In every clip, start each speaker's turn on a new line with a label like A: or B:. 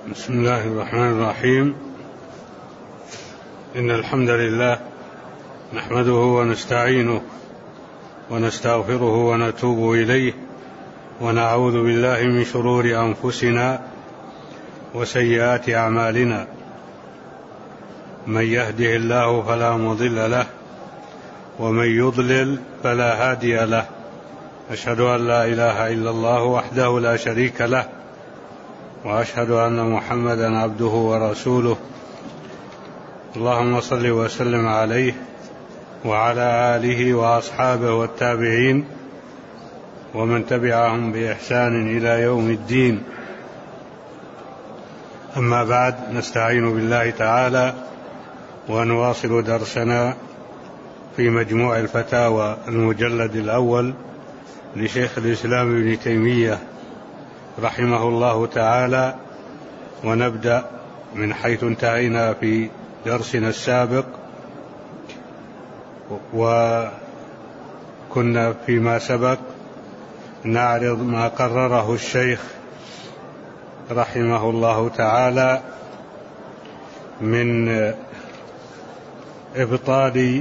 A: بسم الله الرحمن الرحيم. إن الحمد لله نحمده ونستعينه ونستغفره ونتوب إليه ونعوذ بالله من شرور أنفسنا وسيئات أعمالنا. من يهده الله فلا مضل له ومن يضلل فلا هادي له. أشهد أن لا إله إلا الله وحده لا شريك له وأشهد أن محمدا عبده ورسوله. اللهم صل وسلم عليه وعلى آله وأصحابه والتابعين ومن تبعهم بإحسان إلى يوم الدين. أما بعد، نستعين بالله تعالى ونواصل درسنا في مجموع الفتاوى المجلد الأول لشيخ الإسلام ابن تيمية رحمه الله تعالى، ونبدأ من حيث انتهينا في درسنا السابق، وكنا فيما سبق نعرض ما قرره الشيخ رحمه الله تعالى من إبطال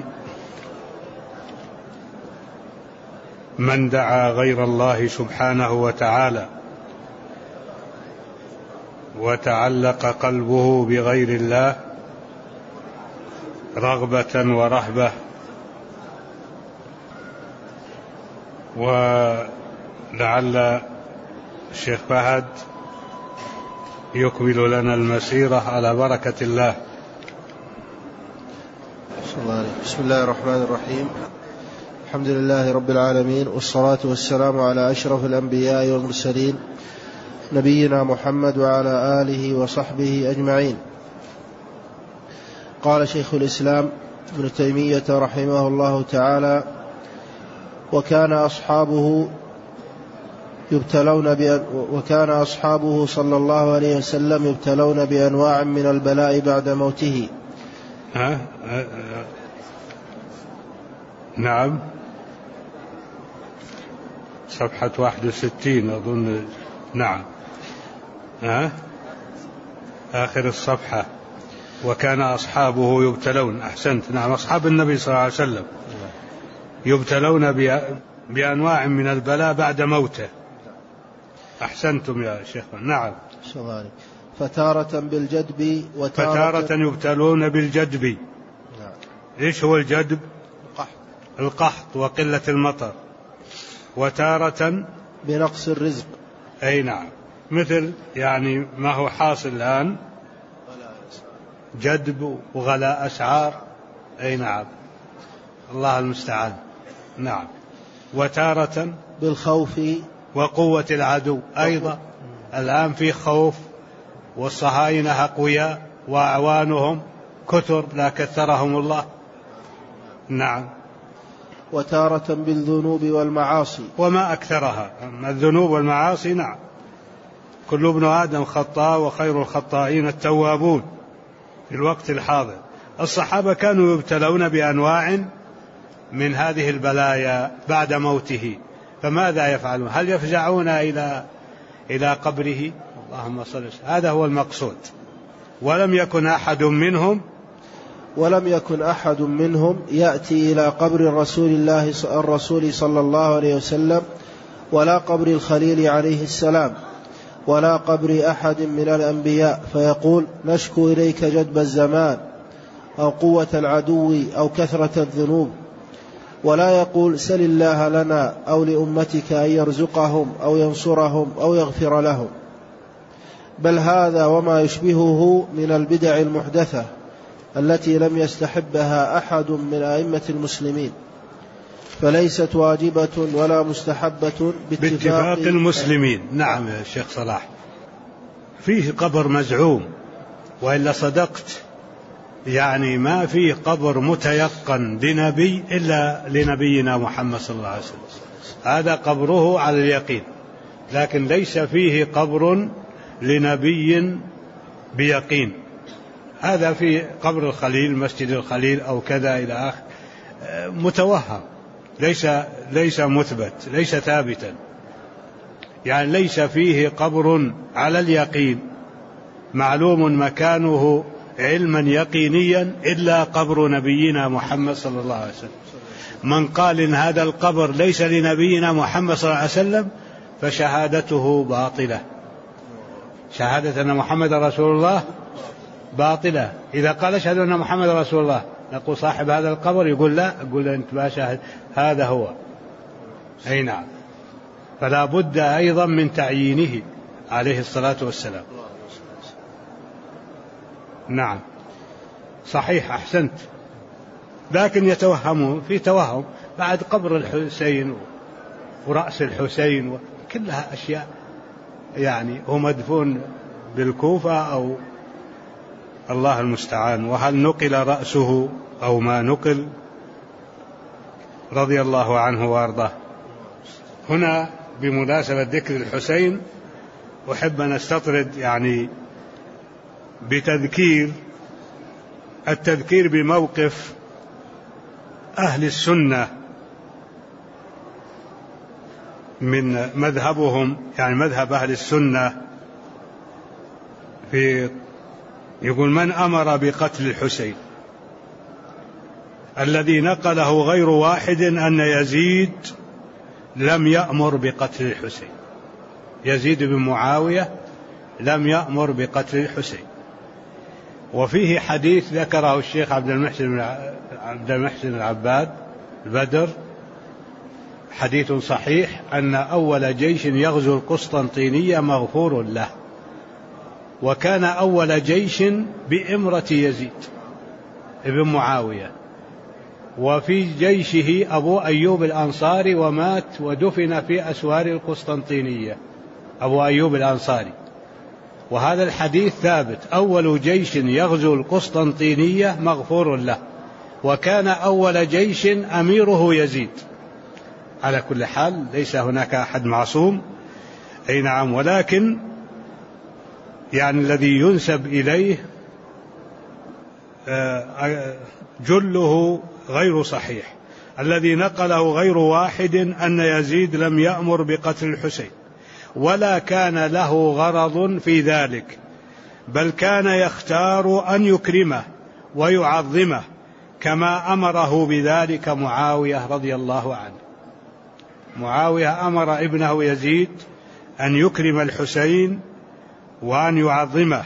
A: من دعا غير الله سبحانه وتعالى وتعلق قلبه بغير الله رغبة ورهبة، ولعل الشيخ فهد يكمل لنا المسيرة على بركة الله.
B: بسم الله الرحمن الرحيم. الحمد لله رب العالمين، والصلاة والسلام على أشرف الأنبياء والمرسلين نبينا محمد وعلى آله وصحبه أجمعين. قال شيخ الإسلام ابن تيمية رحمه الله تعالى: وكان أصحابه صلى الله عليه وسلم يبتلون بأنواع من البلاء بعد موته.
A: نعم، صفحة 61 أظن. نعم، آخر الصفحة. وكان أصحابه يبتلون. أحسنت، نعم، أصحاب النبي صلى الله عليه وسلم يبتلون بأنواع من البلاء بعد موته. أحسنتم يا شيخ. نعم.
B: فتارة بالجدب
A: فتارة يبتلون بالجدب.
B: نعم.
A: إيش هو الجدب؟ القحط وقلة المطر. وتارة
B: بنقص الرزق.
A: أي نعم، مثل يعني ما هو حاصل الآن، جدب وغلاء أسعار. أي نعم، الله المستعان. نعم. وتارة
B: بالخوف
A: وقوة العدو. أيضا الآن في خوف، والصهاينة أقوياء وأعوانهم كثر لا كثرهم الله. نعم.
B: وتارة بالذنوب والمعاصي.
A: وما أكثرها، الذنوب والمعاصي. نعم، كل ابن آدم خطاء وخير الخطائين التوابون في الوقت الحاضر. الصحابة كانوا يبتلون بأنواع من هذه البلايا بعد موته، فماذا يفعلون؟ هل يفزعون إلى قبره؟ اللهم صل وسلم. هذا هو المقصود. ولم يكن أحد منهم يأتي إلى قبر الرسول صلى الله عليه وسلم، ولا قبر الخليل عليه السلام، ولا قبر أحد من الأنبياء، فيقول: نشكو إليك جدب الزمان أو قوة العدو أو كثرة الذنوب. ولا يقول: سل الله لنا أو لأمتك أن يرزقهم أو ينصرهم أو يغفر لهم. بل هذا وما يشبهه من البدع المحدثة التي لم يستحبها أحد من أئمة المسلمين، فليست واجبة ولا مستحبة باتفاق المسلمين. نعم يا شيخ صلاح، فيه قبر مزعوم، وإلا صدقت، يعني ما فيه قبر متيقن لنبي إلا لنبينا محمد صلى الله عليه وسلم، هذا قبره على اليقين. لكن ليس فيه قبر لنبي بيقين. هذا في قبر الخليل، مسجد الخليل أو كذا إلى آخر، متوهم، ليس مثبت، ليس ثابتا. يعني ليس فيه قبر على اليقين
C: معلوم مكانه علما يقينيا إلا قبر نبينا محمد صلى الله عليه وسلم. من قال إن هذا القبر ليس لنبينا محمد صلى الله عليه وسلم فشهادته باطلة، شهادة أن محمد رسول الله باطلة. إذا قال أشهد أن محمد رسول الله نقول صاحب هذا القبر، يقول لا، أقول أنت ما شاهد، هذا هو. أي نعم. فلا بد أيضا من تعيينه عليه الصلاة والسلام. نعم صحيح، أحسنت. لكن يتوهمون في توهم بعد قبر الحسين ورأس الحسين كلها أشياء يعني هو مدفون بالكوفة أو الله المستعان. وهل نقل رأسه أو ما نقل رضي الله عنه وارضاه. هنا بمناسبة ذكر الحسين أحب أن أستطرد يعني التذكير بموقف أهل السنة من مذهبهم، يعني مذهب أهل السنة يقول من أمر بقتل الحسين، الذي نقله غير واحد أن يزيد لم يأمر بقتل الحسين. يزيد بن معاوية لم يأمر بقتل الحسين. وفيه حديث ذكره الشيخ عبد المحسن العباد البدر، حديث صحيح، أن أول جيش يغزو القسطنطينية مغفور له، وكان أول جيش بإمرة يزيد ابن معاوية، وفي جيشه أبو أيوب الأنصاري، ومات ودفن في أسوار القسطنطينية أبو أيوب الأنصاري. وهذا الحديث ثابت، أول جيش يغزو القسطنطينية مغفور له، وكان أول جيش أميره يزيد. على كل حال ليس هناك أحد معصوم. أي نعم. ولكن يعني الذي ينسب إليه جله غير صحيح. الذي نقله غير واحد أن يزيد لم يأمر بقتل الحسين، ولا كان له غرض في ذلك، بل كان يختار أن يكرمه ويعظمه كما أمره بذلك معاوية رضي الله عنه. معاوية أمر ابنه يزيد أن يكرم الحسين وأن يعظمه،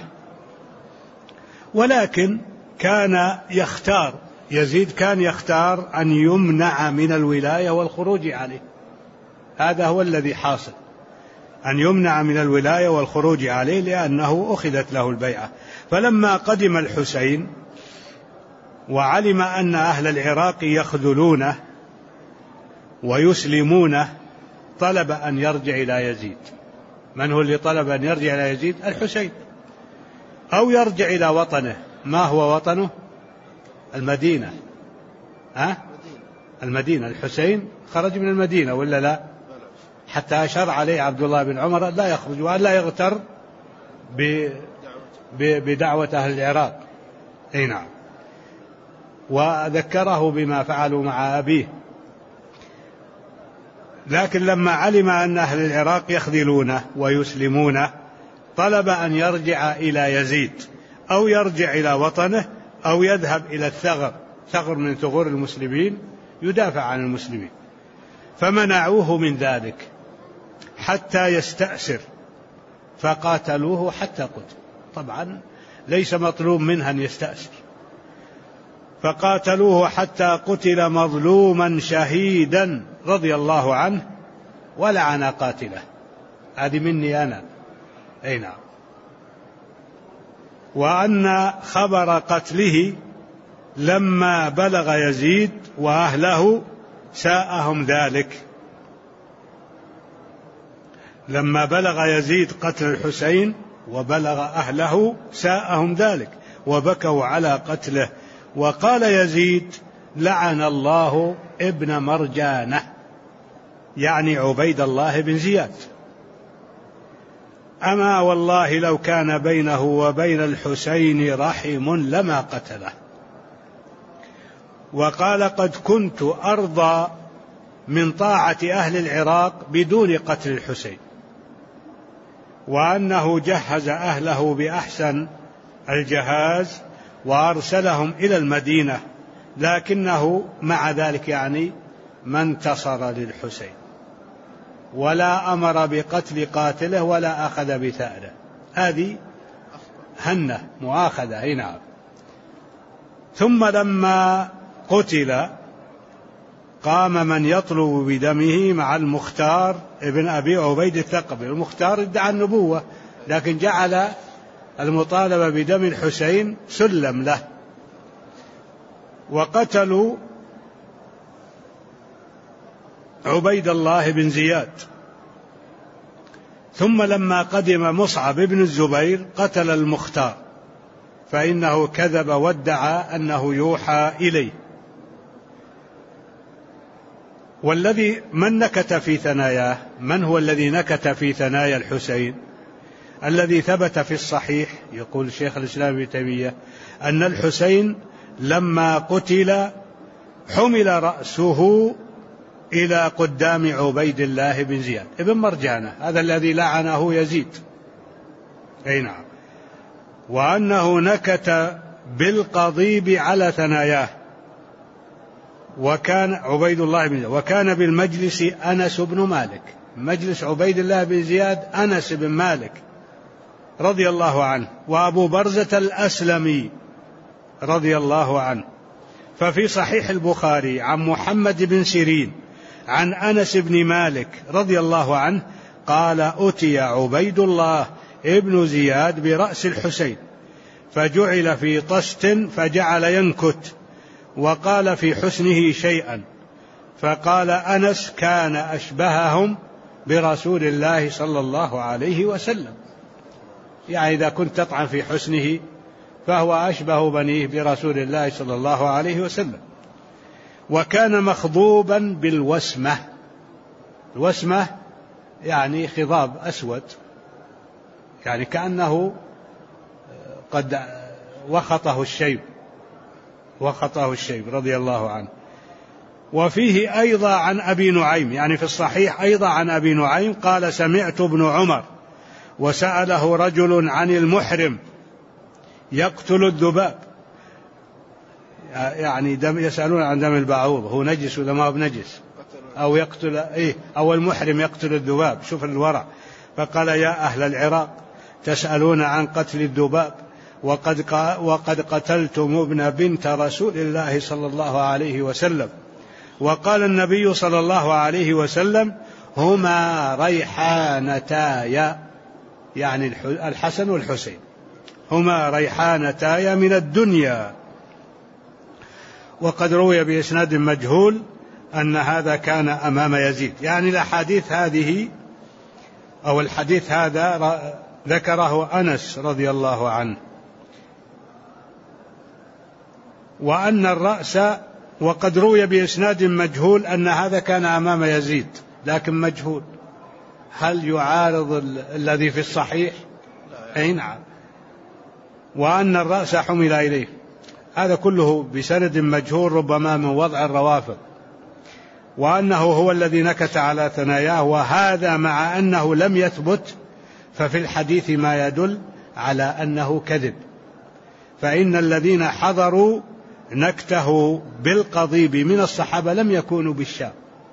C: ولكن كان يختار، يزيد كان يختار أن يمنع من الولاية والخروج عليه. هذا هو الذي حاصل، أن يمنع من الولاية والخروج عليه، لأنه أخذت له البيعة. فلما قدم الحسين وعلم أن أهل العراق يخذلونه ويسلمونه، طلب أن يرجع إلى يزيد. من هو اللي طلب أن يرجع إلى يزيد؟ الحسين، أو يرجع إلى وطنه. ما هو وطنه؟ المدينة. المدينة. الحسين خرج من المدينة ولا لا؟ حتى أشار عليه عبد الله بن عمر لا يخرج وأن لا يغتر بدعوة أهل العراق. أي نعم. وذكره بما فعلوا مع أبيه. لكن لما علم أن أهل العراق يخذلونه ويسلمونه، طلب أن يرجع إلى يزيد، أو يرجع إلى وطنه، أو يذهب إلى الثغر، ثغر من ثغور المسلمين، يدافع عن المسلمين. فمنعوه من ذلك حتى يستأسر، فقاتلوه حتى قتل. طبعا ليس مطلوب منه أن يستأسر. فقاتلوه حتى قتل مظلوما شهيدا رضي الله عنه، ولعن قاتله. هذه مني أنا. أي نعم. وأن خبر قتله لما بلغ يزيد وأهله ساءهم ذلك. لما بلغ يزيد قتل الحسين وبلغ أهله ساءهم ذلك، وبكوا على قتله. وقال يزيد: لعن الله ابن مرجانة، يعني عبيد الله بن زياد. أما والله لو كان بينه وبين الحسين رحم لما قتله. وقال: قد كنت أرضى من طاعة أهل العراق بدون قتل الحسين. وأنه جهز أهله بأحسن الجهاز وأرسلهم إلى المدينة، لكنه مع ذلك يعني ما انتصر للحسين ولا أمر بقتل قاتله ولا أخذ بثأره. هذه هنة مؤاخذة. نعم. ثم لما قتل قام من يطلب بدمه مع المختار ابن أبي عبيد الثقفي. المختار ادعى النبوة لكن جعل المطالبة بدم الحسين سلم له، وقتلوا عبيد الله بن زياد. ثم لما قدم مصعب بن الزبير قتل المختار، فإنه كذب وادعى أنه يوحى إليه. والذي من نكت في ثناياه، من هو الذي نكت في ثنايا الحسين؟ الذي ثبت في الصحيح، يقول شيخ الإسلام ابن تيمية، أن الحسين لما قتل حمل رأسه إلى قدام عبيد الله بن زياد ابن مرجانة، هذا الذي لعنه يزيد. أي نعم. وأنه نكت بالقضيب على ثناياه، وكان عبيد الله بن زياد، وكان بالمجلس أنس بن مالك، مجلس عبيد الله بن زياد أنس بن مالك رضي الله عنه، وأبو برزة الأسلمي رضي الله عنه. ففي صحيح البخاري عن محمد بن سيرين عن أنس بن مالك رضي الله عنه قال: أتي عبيد الله ابن زياد برأس الحسين فجعل في طست فجعل ينكت، وقال في حسنه شيئا، فقال أنس: كان أشبههم برسول الله صلى الله عليه وسلم. يعني إذا كنت تطعن في حسنه فهو أشبه بنيه برسول الله صلى الله عليه وسلم. وكان مخضوبا بالوسمة. الوسمة يعني خضاب أسود، يعني كأنه قد وخطه الشيب رضي الله عنه. وفيه أيضا عن أبي نعيم، يعني في الصحيح أيضا عن أبي نعيم قال: سمعت ابن عمر وسأله رجل عن المحرم يقتل الذباب، يعني يسألون عن دم البعوض هو نجس ولا ما هو بنجس، أو يقتل أو المحرم يقتل الذباب، شوف الورع. فقال: يا أهل العراق تسألون عن قتل الذباب وقد قتلتم ابن بنت رسول الله صلى الله عليه وسلم. وقال النبي صلى الله عليه وسلم: هما ريحانتايا، يعني الحسن والحسين هما ريحانتايا من الدنيا. وقد روي بإسناد مجهول أن هذا كان أمام يزيد. يعني الأحاديث هذه أو الحديث هذا ذكره أنس رضي الله عنه. وأن الرأس، وقد روي بإسناد مجهول أن هذا كان أمام يزيد، لكن مجهول. هل يعارض الذي في الصحيح؟ أي نعم. وأن الرأس حمل إليه، هذا كله بسند مجهول ربما من وضع الروافض. وأنه هو الذي نكت على ثناياه، وهذا مع أنه لم يثبت، ففي الحديث ما يدل على أنه كذب. فإن الذين حضروا نكته بالقضيب من الصحابة لم يكونوا بالشام،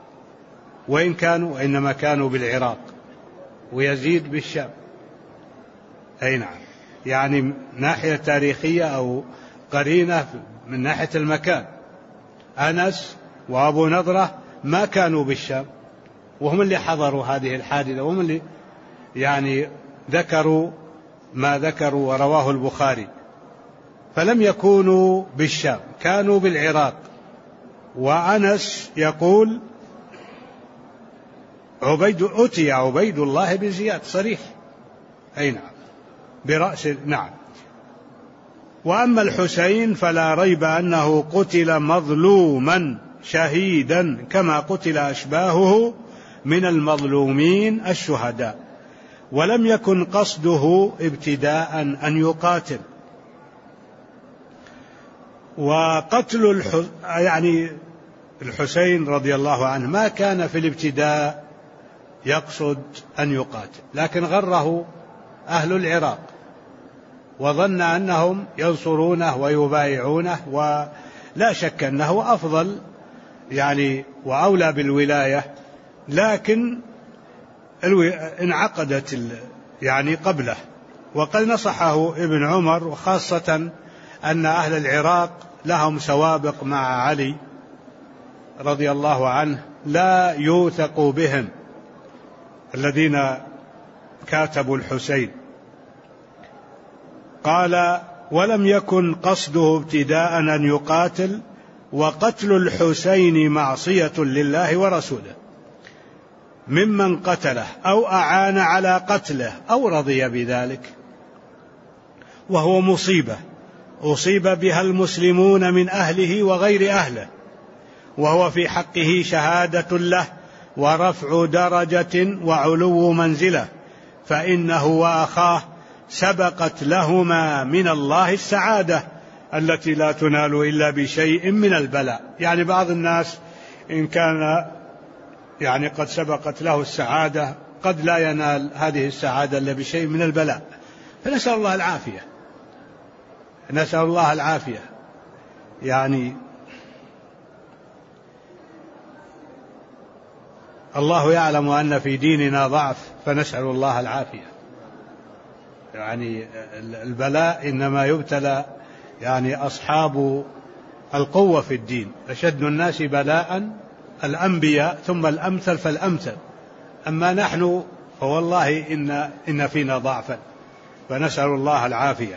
C: وإنما كانوا بالعراق، ويزيد بالشام. أي نعم. يعني ناحية تاريخية أو قرينة من ناحية المكان، أنس وأبو نضرة ما كانوا بالشام، وهم اللي حضروا هذه الحادثة، وهم اللي يعني ذكروا ما ذكروا ورواه البخاري. فلم يكونوا بالشام، كانوا بالعراق. وأنس يقول: أتي عبيد الله بن زياد، صريح. أي نعم، برأس. نعم. وأما الحسين فلا ريب أنه قتل مظلوما شهيدا كما قتل أشباهه من المظلومين الشهداء، ولم يكن قصده ابتداء أن يقاتل. وقتل يعني الحسين رضي الله عنه ما كان في الابتداء يقصد أن يقاتل، لكن غره أهل العراق، وظن أنهم ينصرونه ويبايعونه، ولا شك أنه أفضل يعني وأولى بالولاية، لكن انعقدت يعني قبله. وقد نصحه ابن عمر، وخاصة أن أهل العراق لهم سوابق مع علي رضي الله عنه لا يوثق بهم، الذين كاتبوا الحسين. قال: ولم يكن قصده ابتداء أن يقاتل، وقتل الحسين معصية لله ورسوله، ممن قتله أو أعان على قتله أو رضي بذلك، وهو مصيبة أصيب بها المسلمون من أهله وغير أهله، وهو في حقه شهادة له ورفع درجة وعلو منزلة، فإنه وأخاه سبقت لهما من الله السعادة التي لا تنال إلا بشيء من البلاء. يعني بعض الناس إن كان يعني قد سبقت له السعادة قد لا ينال هذه السعادة إلا بشيء من البلاء، فنسأل الله العافية، نسأل الله العافية. يعني الله يعلم أن في ديننا ضعف، فنسأل الله العافية. يعني البلاء إنما يبتلى يعني أصحاب القوة في الدين، أشد الناس بلاء الأنبياء ثم الأمثل فالأمثل، أما نحن فوالله إن فينا ضعفا، فنسأل الله العافية.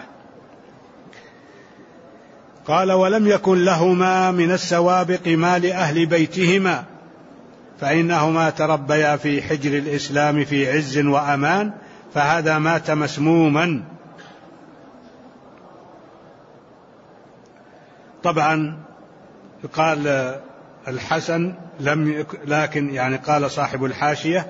C: قال: ولم يكن لهما من السوابق ما لأهل بيتهما، فإنهما تربيا في حجر الإسلام في عز وأمان، فهذا مات مسموما. طبعا قال الحسن لكن يعني قال صاحب الحاشية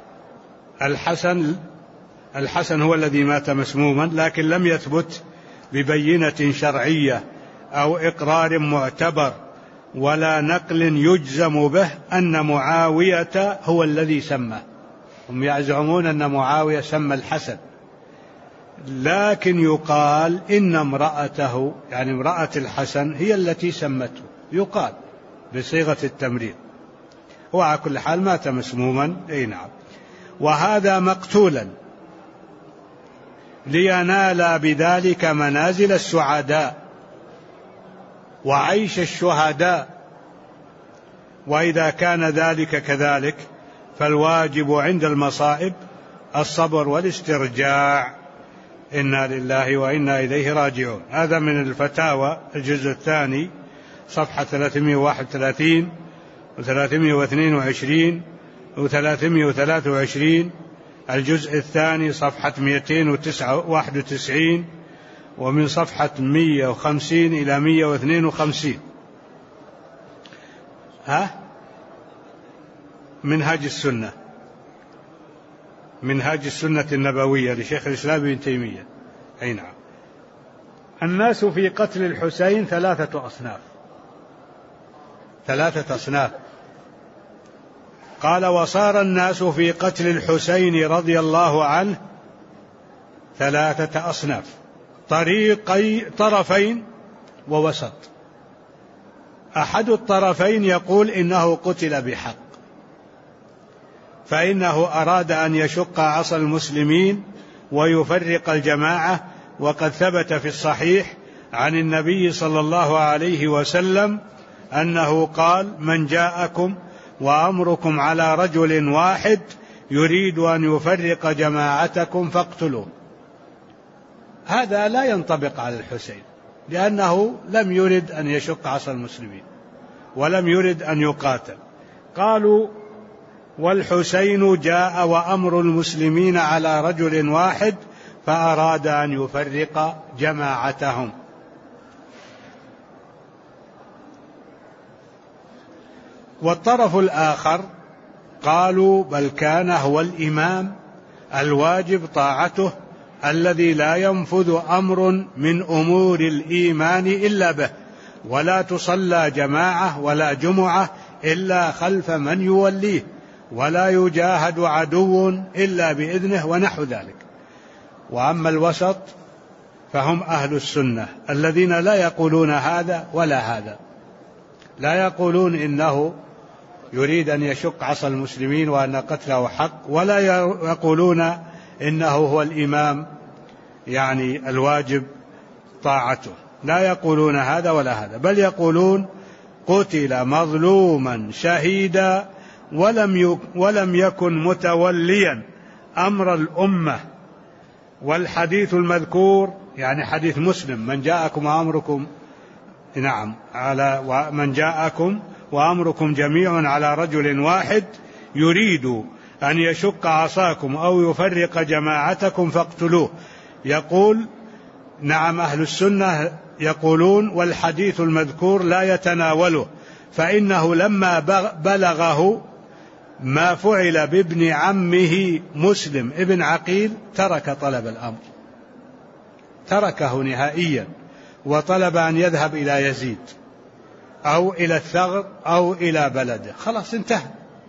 C: الحسن هو الذي مات مسموما، لكن لم يثبت ببينة شرعية أو إقرار معتبر ولا نقل يجزم به أن معاوية هو الذي سمى. هم يزعمون أن معاوية سمى الحسن، لكن يقال إن امرأته يعني امرأة الحسن هي التي سمته، يقال بصيغة التمريض. وعلى كل حال مات مسموما. أي نعم. وهذا مقتولا لينال بذلك منازل السعداء وعيش الشهداء، وإذا كان ذلك كذلك فالواجب عند المصائب الصبر والاسترجاع. إنا لله وإنا إليه راجعون. هذا من الفتاوى الجزء الثاني صفحة 331 و322 و323، الجزء الثاني صفحة 291، ومن صفحة 150 إلى 152. منهاج السنة النبوية لشيخ الإسلام ابن تيمية. أي نعم. الناس في قتل الحسين ثلاثة أصناف. قال: وصار الناس في قتل الحسين رضي الله عنه ثلاثة أصناف، طرفين ووسط. أحد الطرفين يقول إنه قتل بحق، فإنه أراد أن يشق عصا المسلمين ويفرق الجماعة، وقد ثبت في الصحيح عن النبي صلى الله عليه وسلم أنه قال: من جاءكم وأمركم على رجل واحد يريد أن يفرق جماعتكم فاقتلوه. هذا لا ينطبق على الحسين، لأنه لم يرد أن يشق عصا المسلمين ولم يرد أن يقاتل. قالوا: والحسين جاء وأمر المسلمين على رجل واحد فأراد أن يفرق جماعتهم. والطرف الآخر قالوا: بل كان هو الإمام الواجب طاعته، الذي لا ينفذ أمر من أمور الإيمان إلا به، ولا تصلى جماعة ولا جمعة إلا خلف من يوليه، ولا يجاهد عدو إلا بإذنه، ونحو ذلك. وأما الوسط فهم أهل السنة الذين لا يقولون هذا ولا هذا، لا يقولون إنه يريد أن يشق عصا المسلمين وأن قتله حق، ولا يقولون إنه هو الإمام يعني الواجب طاعته، لا يقولون هذا ولا هذا، بل يقولون قتل مظلوما شهيدا ولم يكن متوليا أمر الأمة. والحديث المذكور يعني حديث مسلم من جاءكم وأمركم من جاءكم وأمركم جميع على رجل واحد يريد أن يشق عصاكم أو يفرق جماعتكم فاقتلوه. يقول نعم أهل السنة يقولون والحديث المذكور لا يتناوله، فإنه لما بلغه ما فعل بابن عمه مسلم ابن عقيل ترك طلب الأمر، تركه نهائيا، وطلب أن يذهب إلى يزيد أو إلى الثغر أو إلى بلده، خلاص انتهى.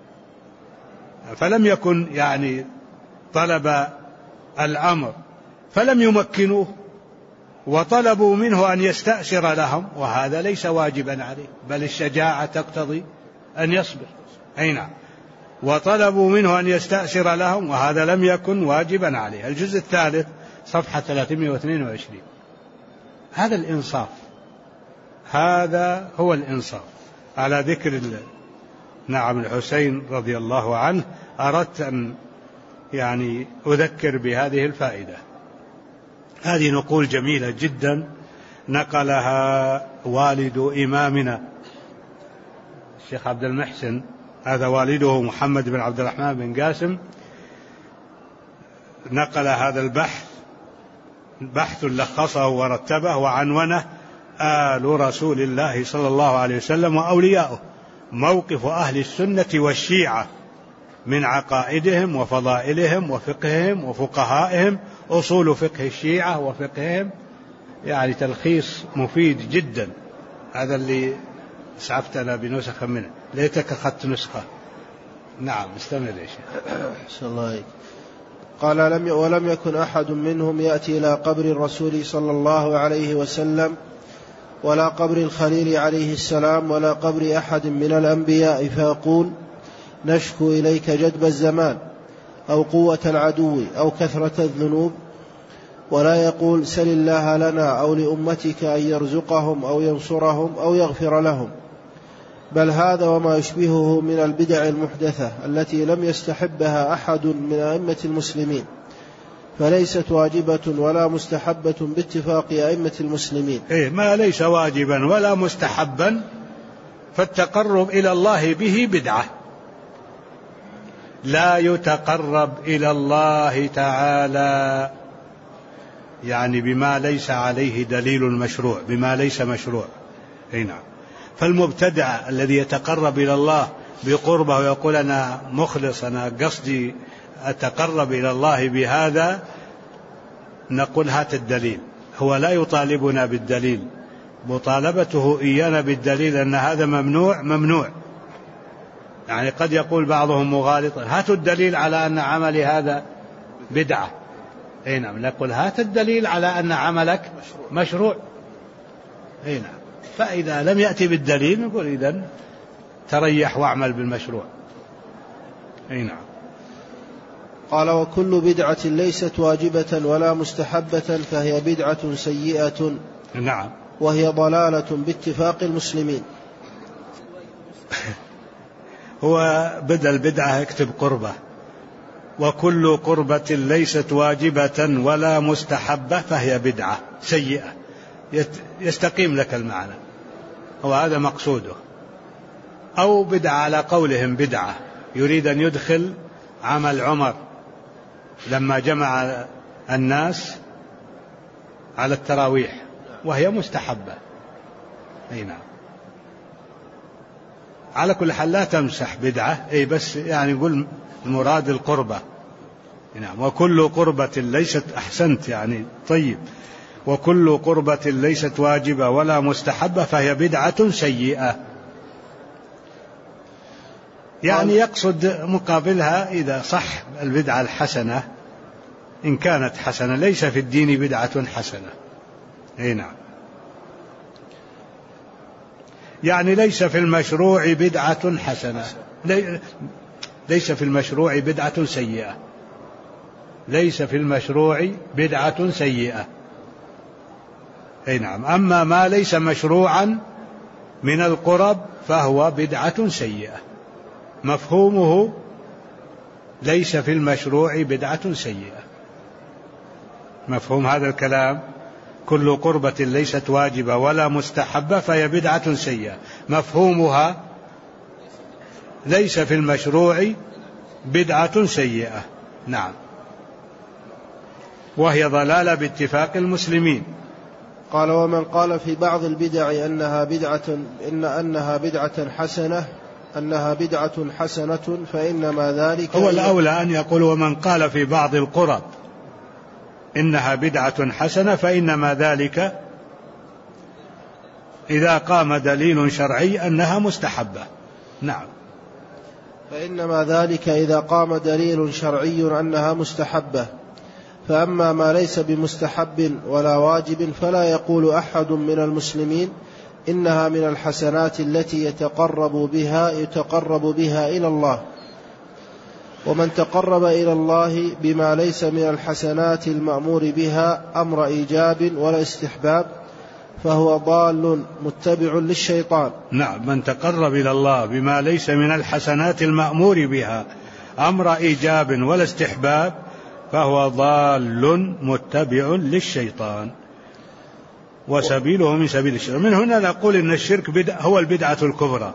C: فلم يكن يعني طلب الأمر، فلم يمكنوه وطلبوا منه أن يستأسر لهم، وهذا ليس واجبا عليه، بل الشجاعة تقتضي أن يصبر. أي نعم. وطلبوا منه أن يستأسر لهم، وهذا لم يكن واجبا عليه. الجزء الثالث صفحة 322. هذا الإنصاف، هذا هو الإنصاف. على ذكر نعم الحسين رضي الله عنه أردت أن يعني أذكر بهذه الفائدة. هذه نقول جميلة جدا نقلها والد إمامنا الشيخ عبد المحسن، هذا والده محمد بن عبد الرحمن بن قاسم، نقل هذا بحث لخصه ورتبه وعنونه آل رسول الله صلى الله عليه وسلم وأولياؤه، موقف أهل السنة والشيعة من عقائدهم وفضائلهم وفقههم وفقهائهم، أصول فقه الشيعة وفقههم، يعني تلخيص مفيد جدا. هذا اللي اسعفتنا بنسخة منه، ليتك أخذت نسخة. نعم استمر يا شيخ.
A: قال ولم يكن أحد منهم يأتي إلى قبر الرسول صلى الله عليه وسلم ولا قبر الخليل عليه السلام ولا قبر أحد من الأنبياء فيقول نشكو إليك جدب الزمان أو قوة العدو أو كثرة الذنوب، ولا يقول سل الله لنا أو لأمتك أن يرزقهم أو ينصرهم أو يغفر لهم، بل هذا وما يشبهه من البدع المحدثة التي لم يستحبها أحد من أئمة المسلمين، فليست واجبة ولا مستحبة باتفاق أئمة المسلمين.
C: ما ليس واجبا ولا مستحبا، فالتقرب إلى الله به بدعة، لا يتقرب إلى الله تعالى يعني بما ليس عليه دليل مشروع، بما ليس مشروع. نعم. فالمبتدع الذي يتقرب إلى الله بقربه ويقول أنا مخلص، أنا قصدي أتقرب إلى الله بهذا، نقول هات الدليل. هو لا يطالبنا بالدليل، مطالبته إيانا بالدليل أن هذا ممنوع. يعني قد يقول بعضهم مغالطا هاتوا الدليل على أن عملي هذا بدعة. نعم. نقول هات الدليل على أن عملك مشروع. نعم. فإذا لم يأتي بالدليل نقول إذن تريح واعمل بالمشروع. نعم.
A: قال وكل بدعة ليست واجبة ولا مستحبة فهي بدعة سيئة.
C: نعم.
A: وهي ضلالة باتفاق المسلمين.
C: هو بدل بدعة اكتب قربة. وكل قربة ليست واجبة ولا مستحبة فهي بدعة سيئة، يستقيم لك المعنى، وهذا مقصوده. أو بدعة على قولهم بدعة، يريد أن يدخل عمل عمر لما جمع الناس على التراويح، وهي مستحبة. نعم. على كل حال لا تمسح بدعة، بس يعني يقول المراد القربة. نعم. وكل قربة ليست، أحسنت يعني طيب، وكل قربة ليست واجبة ولا مستحبة فهي بدعة سيئة، يعني يقصد مقابلها إذا صح البدعة الحسنة إن كانت حسنة. ليس في الدين بدعة حسنة. أي نعم. يعني ليس في المشروع بدعة حسنة، ليس في المشروع بدعة سيئة، ليس في المشروع بدعة سيئة. أي نعم. أما ما ليس مشروعا من القرب فهو بدعة سيئة، مفهومه ليس في المشروع بدعة سيئة. مفهوم هذا الكلام؟ كل قربة ليست واجبة ولا مستحبة فهي بدعة سيئة، مفهومها ليس في المشروع بدعة سيئة. نعم. وهي ضلالة باتفاق المسلمين.
A: قال: ومن قال في بعض البدع أنها بدعة حسنة فإنما ذلك،
C: هو الأولى أن يقول ومن قال في بعض القرب إنها بدعة حسنة فإنما ذلك إذا قام دليل شرعي أنها مستحبة. نعم.
A: فإنما ذلك إذا قام دليل شرعي أنها مستحبة. فأما ما ليس بمستحب ولا واجب فلا يقول أحد من المسلمين إنها من الحسنات التي يتقرب بها إلى الله. ومن تقرب إلى الله بما ليس من الحسنات المأمور بها أمر إيجاب ولا استحباب فهو ضال متبع للشيطان.
C: نعم. من تقرب إلى الله بما ليس من الحسنات المأمور بها أمر إيجاب ولا استحباب فهو ضال متبع للشيطان وسبيله من سبيل الشيطان. من هنا نقول إن الشرك هو البدعة الكبرى،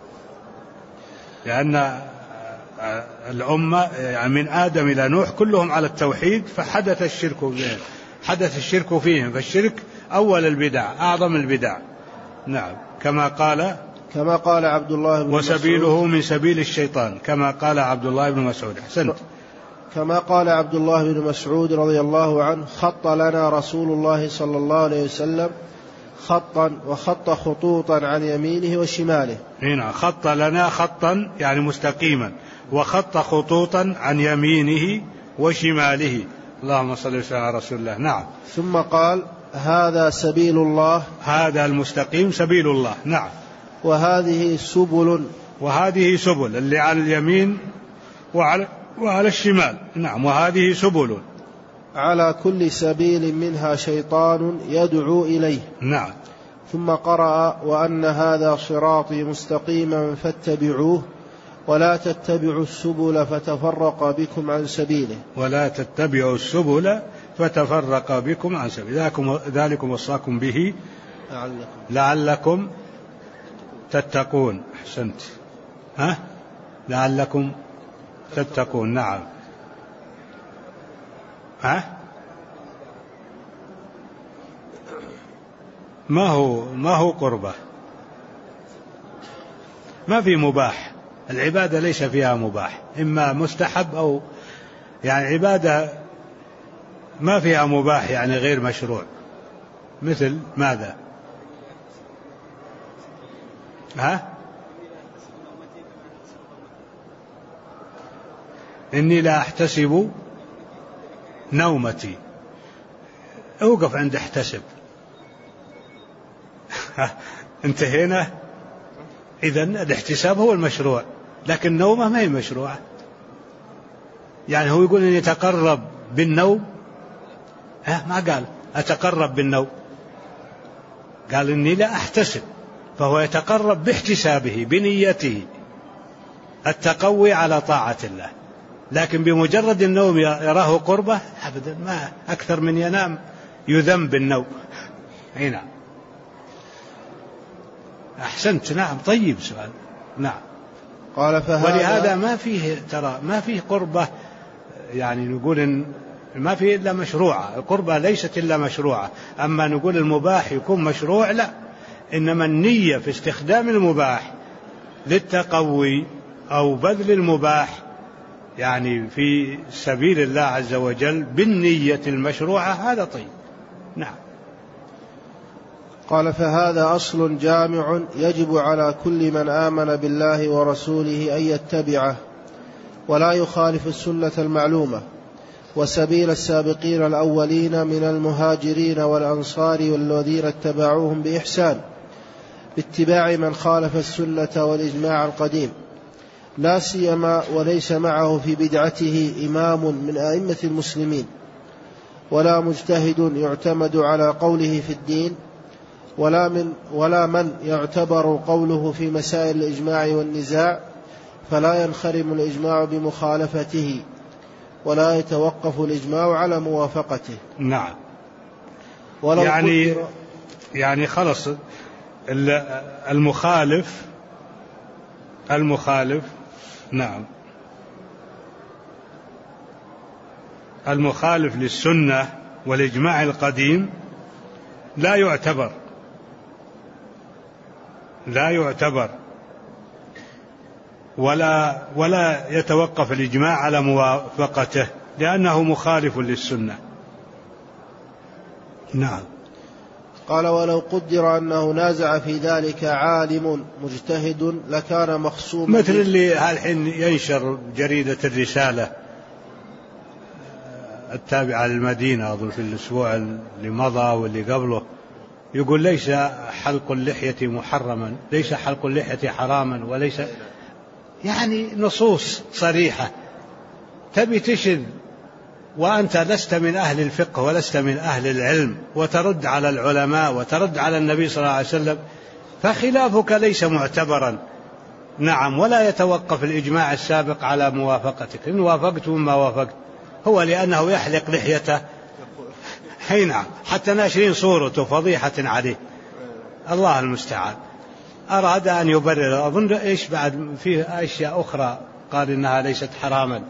C: لأن الأمة يعني من آدم إلى نوح كلهم على التوحيد فحدث الشرك فيهم، فالشرك أول البدع أعظم البدع. نعم. كما قال عبد الله بن
A: وسبيله
C: من سبيل الشيطان، كما قال عبد الله بن مسعود. أحسنت.
A: كما قال عبد الله بن مسعود رضي الله عنه: خط لنا رسول الله صلى الله عليه وسلم خطا وخط خطوطا عن يمينه وشماله.
C: هنا خط لنا خطا يعني مستقيما، وخط خطوطا عن يمينه وشماله. اللهم صل وسلم على رسول الله. نعم.
A: ثم قال: هذا سبيل الله،
C: هذا المستقيم سبيل الله. نعم.
A: وهذه سبل
C: اللي على اليمين وعلى الشمال. نعم. وهذه سبل
A: على كل سبيل منها شيطان يدعو إليه.
C: نعم.
A: ثم قرأ: وأن هذا صراطي مستقيما فاتبعوه ولا تتبعوا السبل فتفرق بكم عن سبيله.
C: ولا تتبعوا السبل فتفرق بكم عن سبيله، ذلكم وصاكم به لعلكم تتقون. أحسنت. لعلكم تتقون. نعم. ما هو قربة، ما في مباح. العبادة ليس فيها مباح، إما مستحب أو يعني عبادة ما فيها مباح يعني غير مشروع. مثل ماذا؟ إني لا أحتسب نومتي. أوقف عند احتسب. انتهينا. إذن الاحتساب هو المشروع، لكن النومة ما هي مشروعة. يعني هو يقول أن يتقرب بالنوم، ما قال أتقرب بالنوم، قال إني لا أحتسب، فهو يتقرب باحتسابه بنيته التقوي على طاعة الله. لكن بمجرد النوم يراه قربة أبدا، ما أكثر من ينام يذم بالنوم. نعم. أحسنت. نعم. طيب سؤال. نعم.
A: قال:
C: ولهذا ما فيه قربة يعني نقول إن ما فيه إلا مشروعة. القربة ليست إلا مشروعة. أما نقول المباح يكون مشروع، لا، إنما النية في استخدام المباح للتقوي أو بذل المباح يعني في سبيل الله عز وجل بالنية المشروعة، هذا طيب. نعم.
A: قال: فهذا أصل جامع يجب على كل من آمن بالله ورسوله أن يتبعه ولا يخالف السنة المعلومة، وسبيل السابقين الأولين من المهاجرين والأنصار والذين اتبعوهم بإحسان باتباع من خالف السنة والإجماع القديم، لا سيما وليس معه في بدعته إمام من أئمة المسلمين، ولا مجتهد يعتمد على قوله في الدين، ولا من يعتبر قوله في مسائل الإجماع والنزاع، فلا ينخرم الإجماع بمخالفته، ولا يتوقف الإجماع على موافقته.
C: نعم.
A: ولو
C: يعني خلص المخالف نعم، المخالف للسنة والإجماع القديم لا يعتبر ولا يتوقف الإجماع على موافقته، لأنه مخالف للسنة. نعم.
A: قال: ولو قدر أنه نازع في ذلك عالم مجتهد لكان مخصوما،
C: مثل اللي هالحين ينشر جريدة الرسالة التابعة للمدينة أظن في الأسبوع اللي مضى واللي قبله، يقول: ليس حلق اللحية محرما، ليس حلق اللحية حراما، وليس، يعني نصوص صريحة تبي تشذ وأنت لست من أهل الفقه ولست من أهل العلم، وترد على العلماء وترد على النبي صلى الله عليه وسلم، فخلافك ليس معتبرا. نعم. ولا يتوقف الإجماع السابق على موافقتك، إن وافقت مما وافقت، هو لأنه يحلق لحيته، نعم، حتى ناشرين صورته فضيحة عليه، الله المستعان. أراد أن يبرر، أظن إيش بعد فيه أشياء أخرى قال إنها ليست حراما،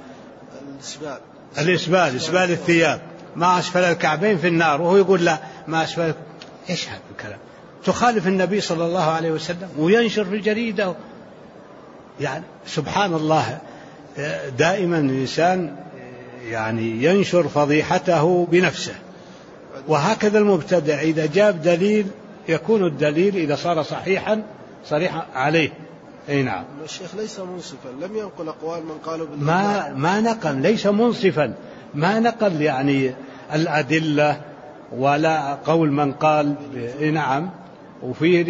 C: إسبال الثياب ما أسفل الكعبين في النار، وهو يقول لا ما أسفل. إيش هذا الكلام؟ تخالف النبي صلى الله عليه وسلم وينشر في الجريدة. يعني سبحان الله، دائما الإنسان يعني ينشر فضيحته بنفسه. وهكذا المبتدع إذا جاب دليل يكون الدليل إذا صار صحيحا عليه. أي نعم.
A: الشيخ ليس منصفا، لم ينقل أقوال من قالوا
C: ما نقل، ليس منصفا، ما نقل يعني الأدلة ولا قول من قال. نعم. وفيه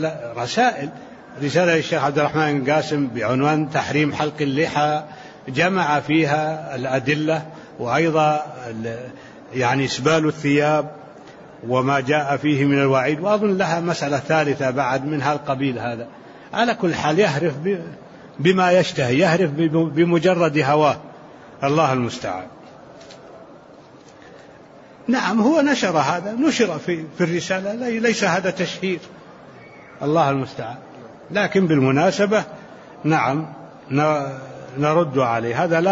C: رسالة للشيخ عبد الرحمن القاسم بعنوان تحريم حلق اللحى، جمع فيها الأدلة وأيضا يعني إسبال الثياب وما جاء فيه من الوعيد، وأظن لها مسألة ثالثة بعد من هالقبيل هذا. على كل حال يهرف بما يشتهي، يهرف بمجرد هواه، الله المستعان. نعم. هو نشر هذا، نشر في الرسالة، ليس هذا تشهير، الله المستعان. لكن بالمناسبة نعم نرد عليه، هذا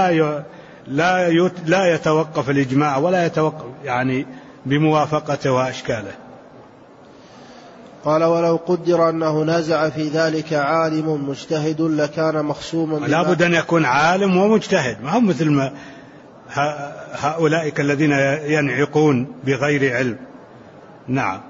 C: لا يتوقف الإجماع ولا يتوقف يعني بموافقته وأشكاله.
A: قال: ولو قدر أنه نازع في ذلك عالم مجتهد لكان مخصوما،
C: لا بد أن يكون عالم ومجتهد، ما هم مثل ما هؤلاء الذين ينعقون بغير علم. نعم.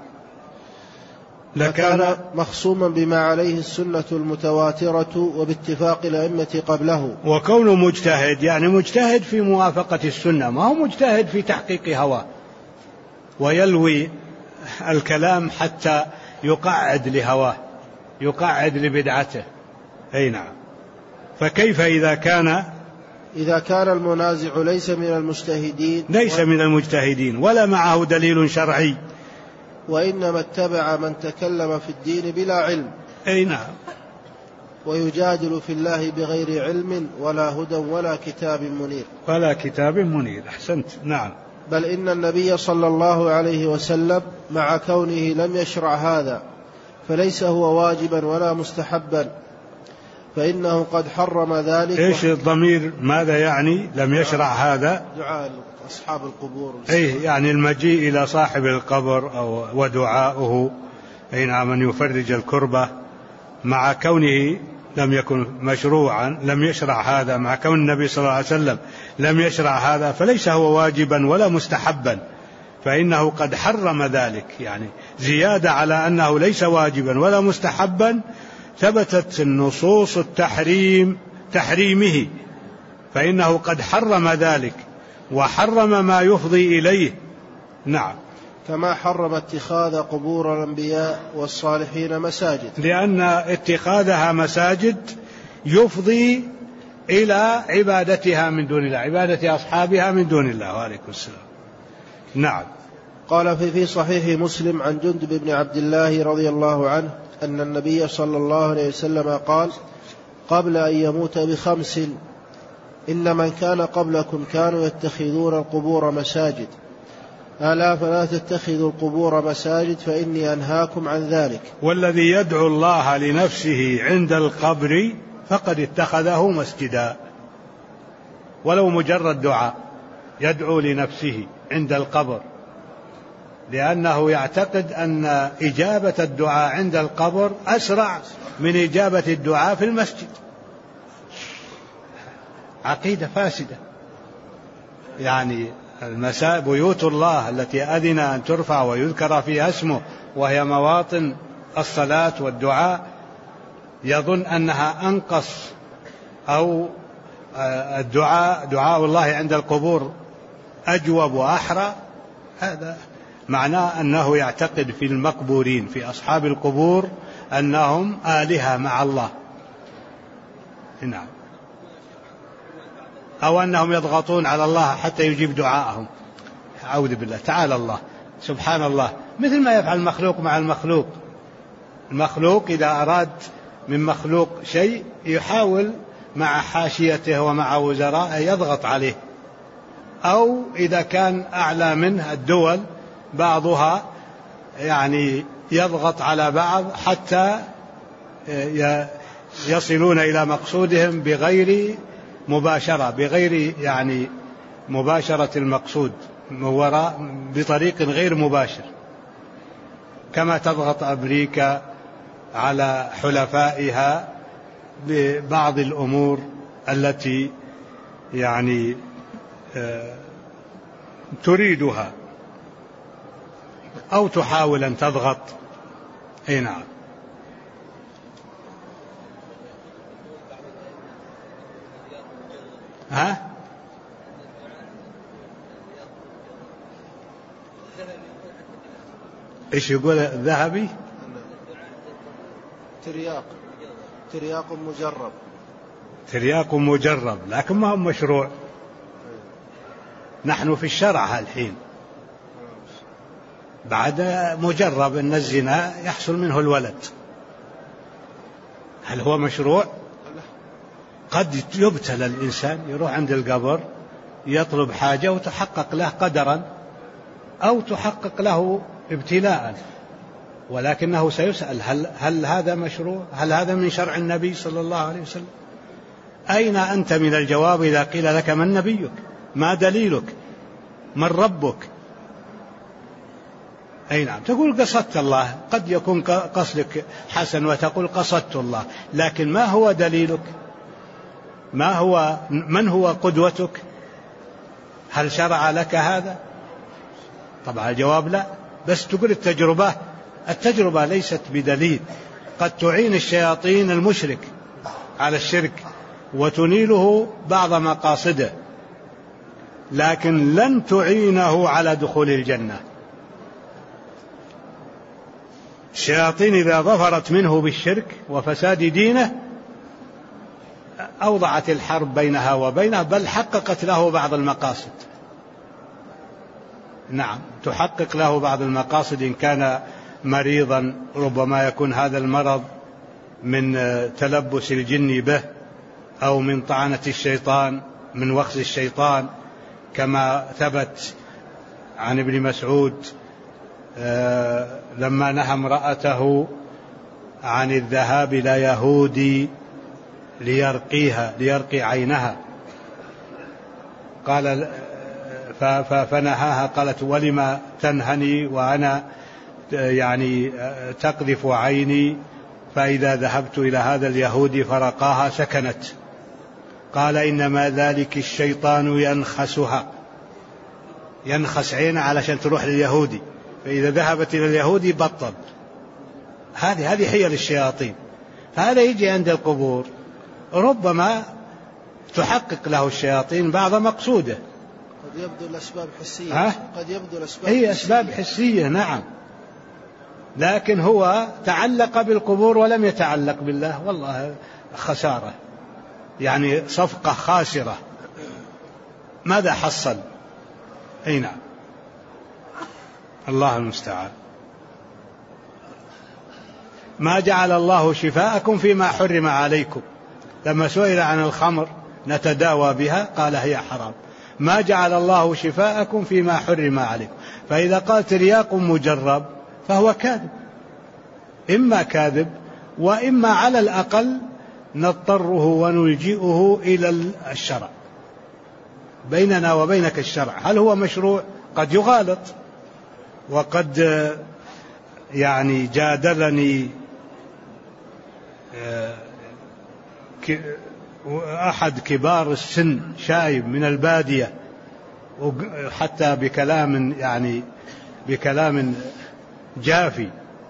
A: لكان مخصوما بما عليه السنة المتواترة وباتفاق الأئمة قبله.
C: وكونه مجتهد يعني مجتهد في موافقة السنة، ما هو مجتهد في تحقيق هواه ويلوي الكلام حتى يقعد لهواه، يقعد لبدعته. أي نعم. فكيف إذا كان
A: المنازع ليس من المجتهدين
C: ولا معه دليل شرعي،
A: وإنما اتبع من تكلم في الدين بلا علم.
C: أي نعم.
A: ويجادل في الله بغير علم ولا هدى ولا كتاب منير.
C: أحسنت. نعم.
A: بل إن النبي صلى الله عليه وسلم مع كونه لم يشرع هذا فليس هو واجبا ولا مستحبا، فإنه قد حرم ذلك.
C: إيش الضمير ماذا يعني لم يشرع هذا؟
A: دعاء أصحاب القبور.
C: أي يعني المجيء إلى صاحب القبر ودعاؤه، أي نعم، أن يفرج الكربة، مع كونه لم يكن مشروعا، لم يشرع هذا، مع كون النبي صلى الله عليه وسلم لم يشرع هذا فليس هو واجبا ولا مستحبا، فإنه قد حرم ذلك. يعني زيادة على أنه ليس واجبا ولا مستحبا، ثبتت النصوص تحريمه، فإنه قد حرم ذلك وحرم ما يفضي إليه. نعم.
A: كما حرم اتخاذ قبور الأنبياء والصالحين مساجد،
C: لأن اتخاذها مساجد يفضي إلى عبادتها من دون الله، عبادة أصحابها من دون الله. وعليكم السلام. نعم.
A: قال في صحيح مسلم عن جندب بن عبد الله رضي الله عنه أن النبي صلى الله عليه وسلم قال قبل أن يموت ب5: إن من كان قبلكم كانوا يتخذون القبور مساجد، ألا فلا تتخذوا القبور مساجد فإني أنهاكم عن ذلك.
C: والذي يدعو الله لنفسه عند القبر فقد اتخذه مسجدا، ولو مجرد دعاء يدعو لنفسه عند القبر، لأنه يعتقد أن إجابة الدعاء عند القبر أسرع من إجابة الدعاء في المسجد. عقيدة فاسدة. يعني بيوت الله التي أذن أن ترفع ويذكر فيها اسمه وهي مواطن الصلاة والدعاء يظن أنها أنقص، أو دعاء الله عند القبور أجوب وأحرى. هذا معناه أنه يعتقد في المقبورين، في أصحاب القبور، أنهم آلهة مع الله. نعم. أو أنهم يضغطون على الله حتى يجيب دعاءهم. أعوذ بالله. تعالى الله، سبحان الله. مثل ما يفعل المخلوق مع المخلوق. المخلوق إذا أراد من مخلوق شيء يحاول مع حاشيته ومع وزرائه يضغط عليه، أو إذا كان أعلى منه الدول بعضها يعني يضغط على بعض حتى يصلون إلى مقصودهم بغير مباشرة، بغير يعني مباشرة المقصود، بطريق غير مباشر، كما تضغط أمريكا على حلفائها ببعض الأمور التي يعني تريدها أو تحاول أن تضغط. أي نعم. ها؟ إيش يقول الذهبي؟
A: ترياق مجرب.
C: ترياق مجرب، لكن ما هو مشروع. نحن في الشرع الحين بعد مجرب أن الزنا يحصل منه الولد. هل هو مشروع؟ قد يبتلى الإنسان، يروح عند القبر يطلب حاجة وتحقق له قدرا أو تحقق له ابتلاء، ولكنه سيسأل هل هذا مشروع؟ هل هذا من شرع النبي صلى الله عليه وسلم؟ أين أنت من الجواب إذا قيل لك من نبيك؟ ما دليلك؟ من ربك؟ أي نعم. تقول قصدت الله، قد يكون قصدك حسن وتقول قصدت الله، لكن ما هو دليلك؟ من هو قدوتك؟ هل شرع لك هذا؟ طبعا الجواب لا، بس تقول التجربة ليست بدليل. قد تعين الشياطين المشرك على الشرك وتنيله بعض مقاصده، لكن لن تعينه على دخول الجنة. الشياطين إذا ظفرت منه بالشرك وفساد دينه أوضعت الحرب بينها وبينه، بل حققت له بعض المقاصد. نعم، تحقق له بعض المقاصد. إن كان مريضا ربما يكون هذا المرض من تلبس الجن به، أو من طعنة الشيطان، من وخز الشيطان، كما ثبت عن ابن مسعود لما نهى امرأته عن الذهاب إلى يهودي ليرقي عينها، قال فنهاها، قالت ولما تنهني وأنا يعني تقذف عيني، فإذا ذهبت إلى هذا اليهودي فرقاها سكنت. قال إنما ذلك الشيطان ينخسها، ينخس عينها علشان تروح لليهودي، فإذا ذهبت إلى اليهودي بطل. هذه حيل الشياطين. فهذا يجي عند القبور ربما تحقق له الشياطين بعض مقصوده،
A: قد يبدو الأسباب حسية. قد يبدو الأسباب
C: هي أسباب حسية نعم، لكن هو تعلق بالقبور ولم يتعلق بالله، والله خسارة، يعني صفقة خاسرة. ماذا حصل؟ أي نعم، الله المستعان. ما جعل الله شفاءكم فيما حرم عليكم. لما سئل عن الخمر نتداوى بها قال هي حرام. ما جعل الله شفاءكم فيما حرم عليكم. فإذا قال ترياق مجرب فهو كاذب، إما كاذب وإما على الأقل نضطره ونلجئه إلى الشرع. بيننا وبينك الشرع، هل هو مشروع؟ قد يغالط. وقد يعني جادلني أحد كبار السن شايب من البادية، حتى بكلام يعني بكلام جافي،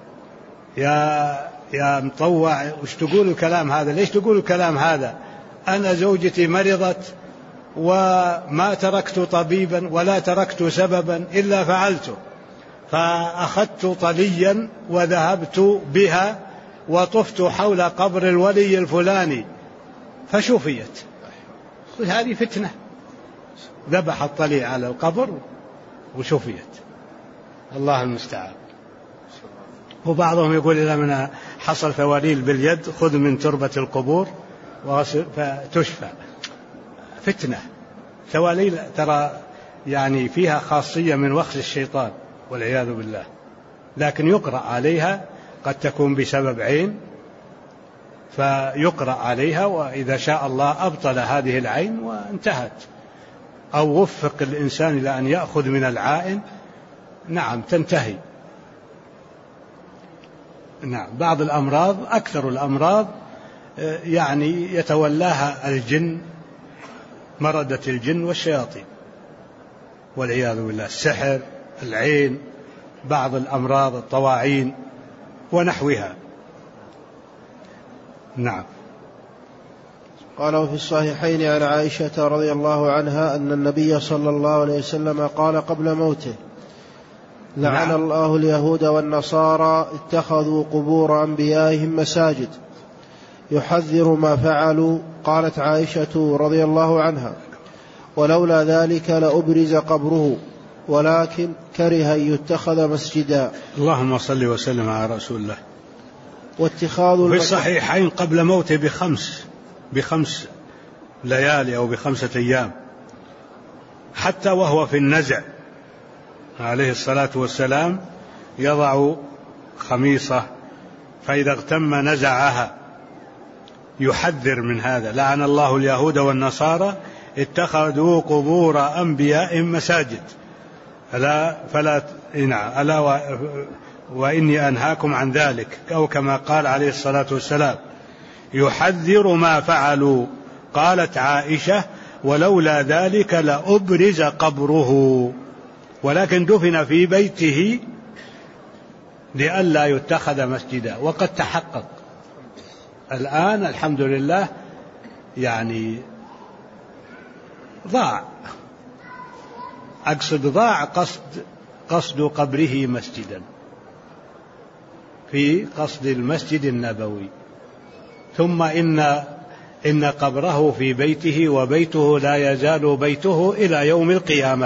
C: يا مطوع وش تقول الكلام هذا؟ ليش تقول الكلام هذا؟ أنا زوجتي مرضت وما تركت طبيبا ولا تركت سببا إلا فعلته، فأخذت طليا وذهبت بها وطفت حول قبر الولي الفلاني فشفيت. هذه فتنة، ذبح الطلي على القبر وشفيت، الله المستعان. وبعضهم يقول إذا من حصل ثواليل باليد خذ من تربة القبور فتشفى. فتنة. ثواليل ترى يعني فيها خاصية من وخز الشيطان والعياذ بالله، لكن يقرأ عليها، قد تكون بسبب عين فيقرأ عليها، وإذا شاء الله أبطل هذه العين وانتهت، أو وفق الإنسان إلى أن يأخذ من العائن، نعم تنتهي. نعم. بعض الأمراض، أكثر الأمراض يعني يتولاها الجن، مردة الجن والشياطين والعياذ بالله، السحر، العين، بعض الأمراض، الطواعين ونحوها. نعم.
A: قال في الصحيحين عن عائشة رضي الله عنها أن النبي صلى الله عليه وسلم قال قبل موته: لعن الله اليهود والنصارى اتخذوا قبور أنبيائهم مساجد يحذر ما فعلوا. قالت عائشة رضي الله عنها: ولولا ذلك لأبرز قبره ولكن كره أن يتخذ مسجدا.
C: اللهم صل وسلم على رسول الله.
A: واتخاذ
C: في الصحيحين قبل موته بخمس ليالي أو ب5 أيام، حتى وهو في النزع عليه الصلاة والسلام يضع خميصة فإذا اغتم نزعها، يحذر من هذا. لعن الله اليهود والنصارى اتخذوا قبور أنبيائهم مساجد ألا وإني أنهاكم عن ذلك، أو كما قال عليه الصلاة والسلام، يحذر ما فعلوا. قالت عائشة: ولولا ذلك لأبرز قبره، ولكن دفن في بيته لئلا يتخذ مسجدا. وقد تحقق الآن الحمد لله، يعني ضاع قصد قبره مسجدا في قصد المسجد النبوي. ثم إن قبره في بيته، وبيته لا يزال بيته إلى يوم القيامة.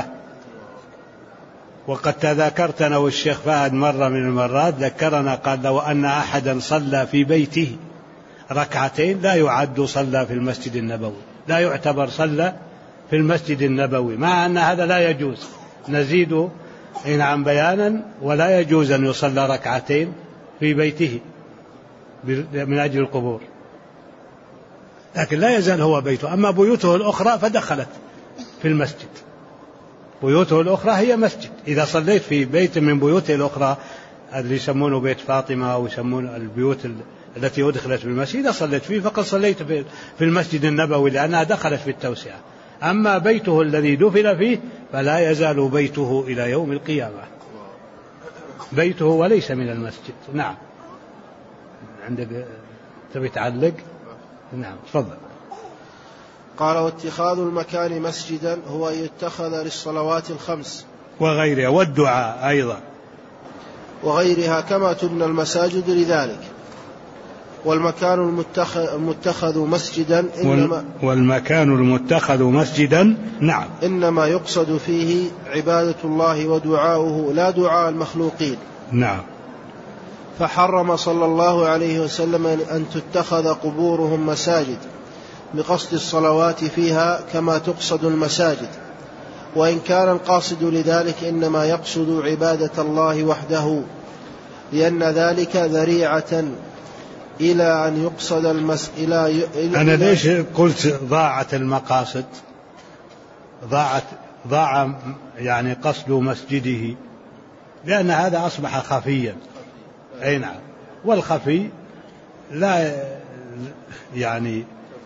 C: وقد تذكرتنا والشيخ فهد مرة من المرات ذكرنا، قال: لو أن أحدا صلى في بيته ركعتين لا يعد صلى في المسجد النبوي، لا يعتبر صلى في المسجد النبوي، مع أن هذا لا يجوز. نزيد عن بيانا: ولا يجوز أن يصلى ركعتين في بيته من أجل القبور، لكن لا يزال هو بيته. أما بيوته الأخرى فدخلت في المسجد، بيوته الأخرى هي مسجد. إذا صليت في بيت من بيوته الأخرى، اللي يسمونه بيت فاطمة أو يسمون البيوت التي أدخلت بالمسجد، إذا صليت فيه فقد صليت في المسجد النبوي، لأنها دخلت في التوسعة. أما بيته الذي دفن فيه فلا يزال بيته إلى يوم القيامة، بيته وليس من المسجد. نعم. عندك تبي تعلق؟ نعم تفضل.
A: قال واتخاذ المكان مسجدا هو أن يتخذ للصلوات الخمس
C: وغيرها والدعاء أيضا
A: وغيرها كما تبنى المساجد لذلك. والمكان المتخذ مسجدا
C: والمكان المتخذ مسجدا نعم
A: إنما يقصد فيه عبادة الله ودعاؤه لا دعاء المخلوقين.
C: نعم.
A: فحرم صلى الله عليه وسلم أن تتخذ قبورهم مساجد بقصد الصلوات فيها كما تقصد المساجد، وإن كان القاصد لذلك إنما يقصد عبادة الله وحده، لأن ذلك ذريعة إلى أن يقصد
C: أنا ليش قلت ضاعت المقاصد؟ ضاع يعني قصد مسجده، لأن هذا أصبح خفيا. أي نعم. والخفي لا يعني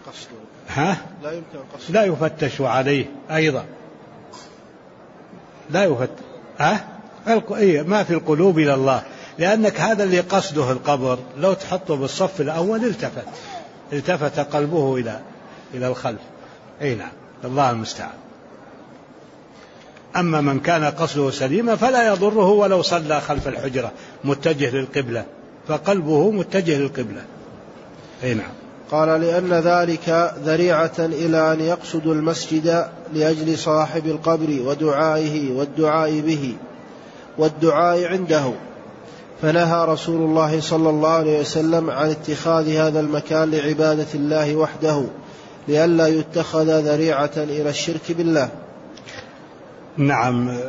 C: لا يفتش عليه أيضا، لا يفتش ما في القلوب إلى الله، لأنك هذا اللي قصده القبر لو تحطه بالصف الأول التفت قلبه إلى الخلف. أي نعم. الله المستعان. أما من كان قصده سليما فلا يضره ولو صلى خلف الحجرة متجه للقبلة، فقلبه متجه للقبلة. أي نعم.
A: قال لأن ذلك ذريعة إلى أن يقصد المسجد لأجل صاحب القبر ودعائه والدعاء به والدعاء عنده، فنهى رسول الله صلى الله عليه وسلم عن اتخاذ هذا المكان لعبادة الله وحده لئلا يتخذ ذريعة إلى الشرك بالله.
C: نعم.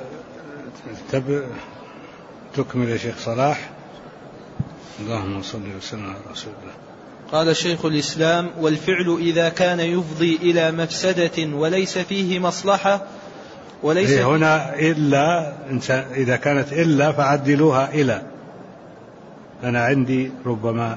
C: تكمل يا شيخ صلاح. اللهم صل وسلم على رسول الله.
D: قال شيخ الإسلام: والفعل إذا كان يفضي إلى مفسدة وليس فيه مصلحة وليس
C: هنا إلا إذا كانت إلا فعدلوها إلى، أنا عندي ربما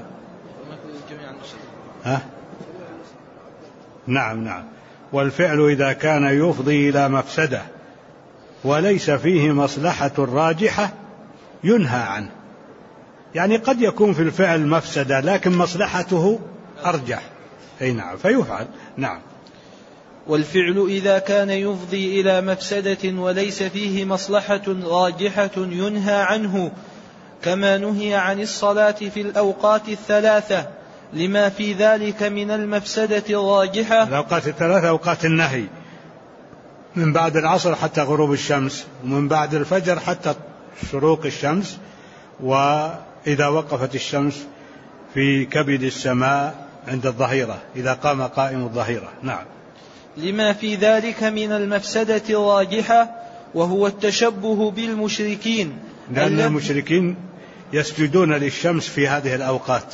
C: نعم. والفعل إذا كان يفضي إلى مفسدة وليس فيه مصلحة راجحة ينهى عنه. يعني قد يكون في الفعل مفسدة لكن مصلحته أرجح. أي نعم. فيفعل. نعم.
D: والفعل إذا كان يفضي إلى مفسدة وليس فيه مصلحة راجحة ينهى عنه، كما نهي عن الصلاة في الأوقات الثلاثة لما في ذلك من المفسدة الراجحة.
C: الأوقات الثلاثة أوقات النهي، من بعد العصر حتى غروب الشمس، ومن بعد الفجر حتى شروق الشمس، وإذا وقفت الشمس في كبد السماء عند الظهيرة إذا قام قائم الظهيرة. نعم.
D: لما في ذلك من المفسدة الراجحة، وهو التشبه بالمشركين،
C: لأن المشركين يسجدون للشمس في هذه الأوقات.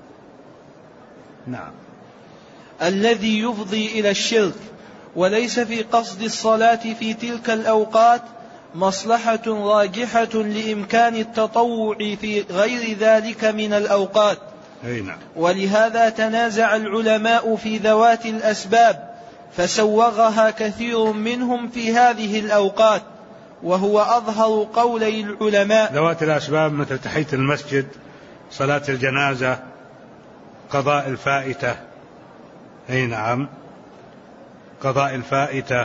C: نعم.
D: الذي يفضي إلى الشرك، وليس في قصد الصلاة في تلك الأوقات مصلحة راجحة لإمكان التطوع في غير ذلك من الأوقات.
C: نعم.
D: ولهذا تنازع العلماء في ذوات الأسباب، فسوغها كثير منهم في هذه الأوقات، وهو أظهر قولي العلماء.
C: ذوات الأسباب مثل تحية المسجد، صلاة الجنازة، قضاء الفائتة. أي نعم. قضاء الفائتة،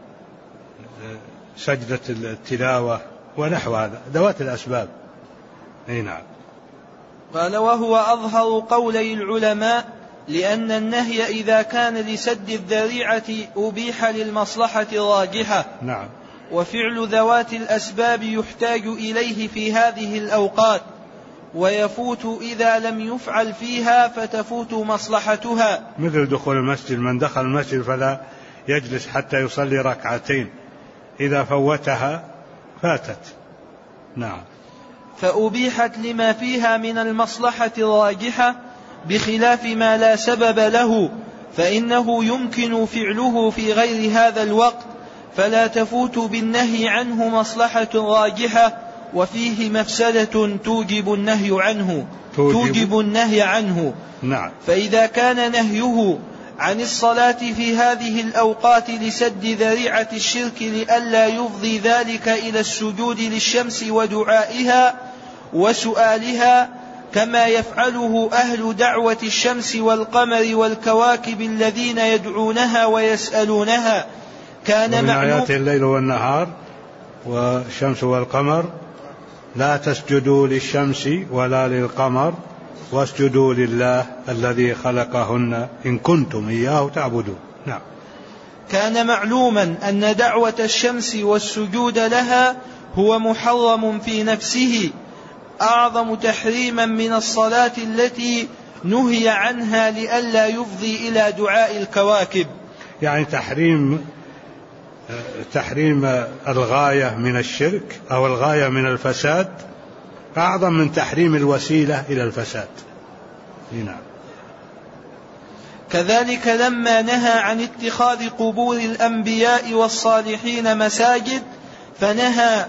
C: سجدة التلاوة ونحو هذا، ذوات الأسباب. أي نعم.
D: قال: وهو أظهر قولي العلماء، لأن النهي إذا كان لسد الذريعة أبيح للمصلحة الراجحة.
C: نعم.
D: وفعل ذوات الأسباب يحتاج إليه في هذه الأوقات، ويفوت إذا لم يفعل فيها فتفوت مصلحتها،
C: مثل دخول المسجد، من دخل المسجد فلا يجلس حتى يصلي ركعتين، إذا فوتها فاتت. نعم.
D: فأبيحت لما فيها من المصلحة الراجحة، بخلاف ما لا سبب له، فإنه يمكن فعله في غير هذا الوقت، فلا تفوت بالنهي عنه مصلحة راجحة وفيه مفسدة توجب النهي عنه.
C: نعم.
D: فإذا كان نهيه عن الصلاة في هذه الأوقات لسد ذريعة الشرك لئلا يفضي ذلك إلى السجود للشمس ودعائها وسؤالها، كما يفعله أهل دعوة الشمس والقمر والكواكب الذين يدعونها ويسألونها. كان
C: ومن
D: معلوم
C: آيات الليل والنهار والشمس والقمر لا تسجدوا للشمس ولا للقمر واسجدوا لله الذي خلقهن إن كنتم إياه تعبدون. نعم.
D: كان معلوما أن دعوة الشمس والسجود لها هو محرم في نفسه، أعظم تحريما من الصلاة التي نهي عنها لئلا يفضي إلى دعاء الكواكب.
C: يعني تحريم الغاية من الشرك أو الغاية من الفساد أعظم من تحريم الوسيلة إلى الفساد. نعم.
D: كذلك لما نهى عن اتخاذ قبور الأنبياء والصالحين مساجد فنهى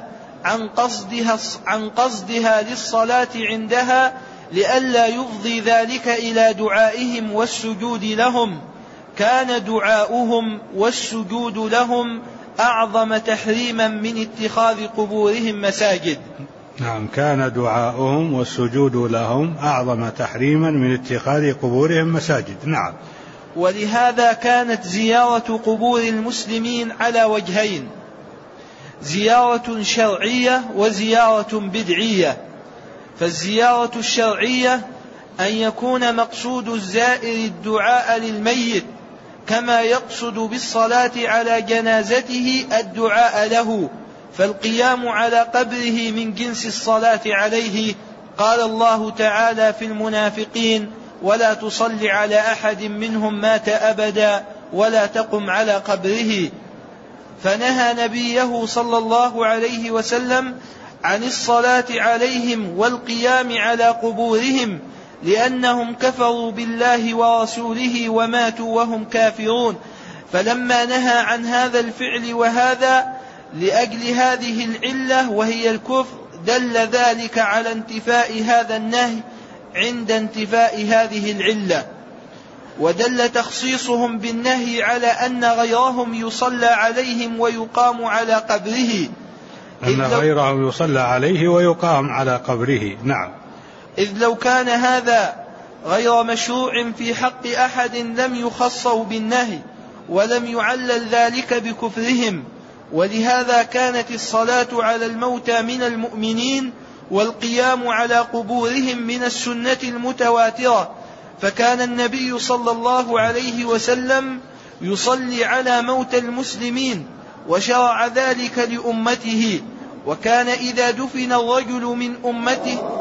D: عن قصدها للصلاة عندها لئلا يفضي ذلك إلى دعائهم والسجود لهم. كان دعاؤهم والسجود لهم أعظم تحريما من اتخاذ قبورهم مساجد.
C: نعم. كان دعاؤهم والسجود لهم أعظم تحريما من اتخاذ قبورهم مساجد. نعم.
D: ولهذا كانت زيارة قبور المسلمين على وجهين: زيارة شرعية وزيارة بدعية. فالزيارة الشرعية أن يكون مقصود الزائر الدعاء للميت، كما يقصد بالصلاة على جنازته الدعاء له، فالقيام على قبره من جنس الصلاة عليه. قال الله تعالى في المنافقين: ولا تصل على أحد منهم مات أبدا ولا تقم على قبره. فنهى نبيه صلى الله عليه وسلم عن الصلاة عليهم والقيام على قبورهم، لأنهم كفروا بالله ورسوله وماتوا وهم كافرون. فلما نهى عن هذا الفعل وهذا لأجل هذه العلة وهي الكفر، دل ذلك على انتفاء هذا النهي عند انتفاء هذه العلة. ودل تخصيصهم بالنهي على أن غيرهم يصلى عليهم ويقام على قبره،
C: أن غيرهم يصلى عليه ويقام على قبره. نعم.
D: إذ لو كان هذا غير مشروع في حق أحد لم يخصوا بالنهي ولم يعلل ذلك بكفرهم. ولهذا كانت الصلاة على الموتى من المؤمنين والقيام على قبورهم من السنة المتواترة. فكان النبي صلى الله عليه وسلم يصلي على موتى المسلمين وشرع ذلك لأمته. وكان إذا دفن الرجل من أمته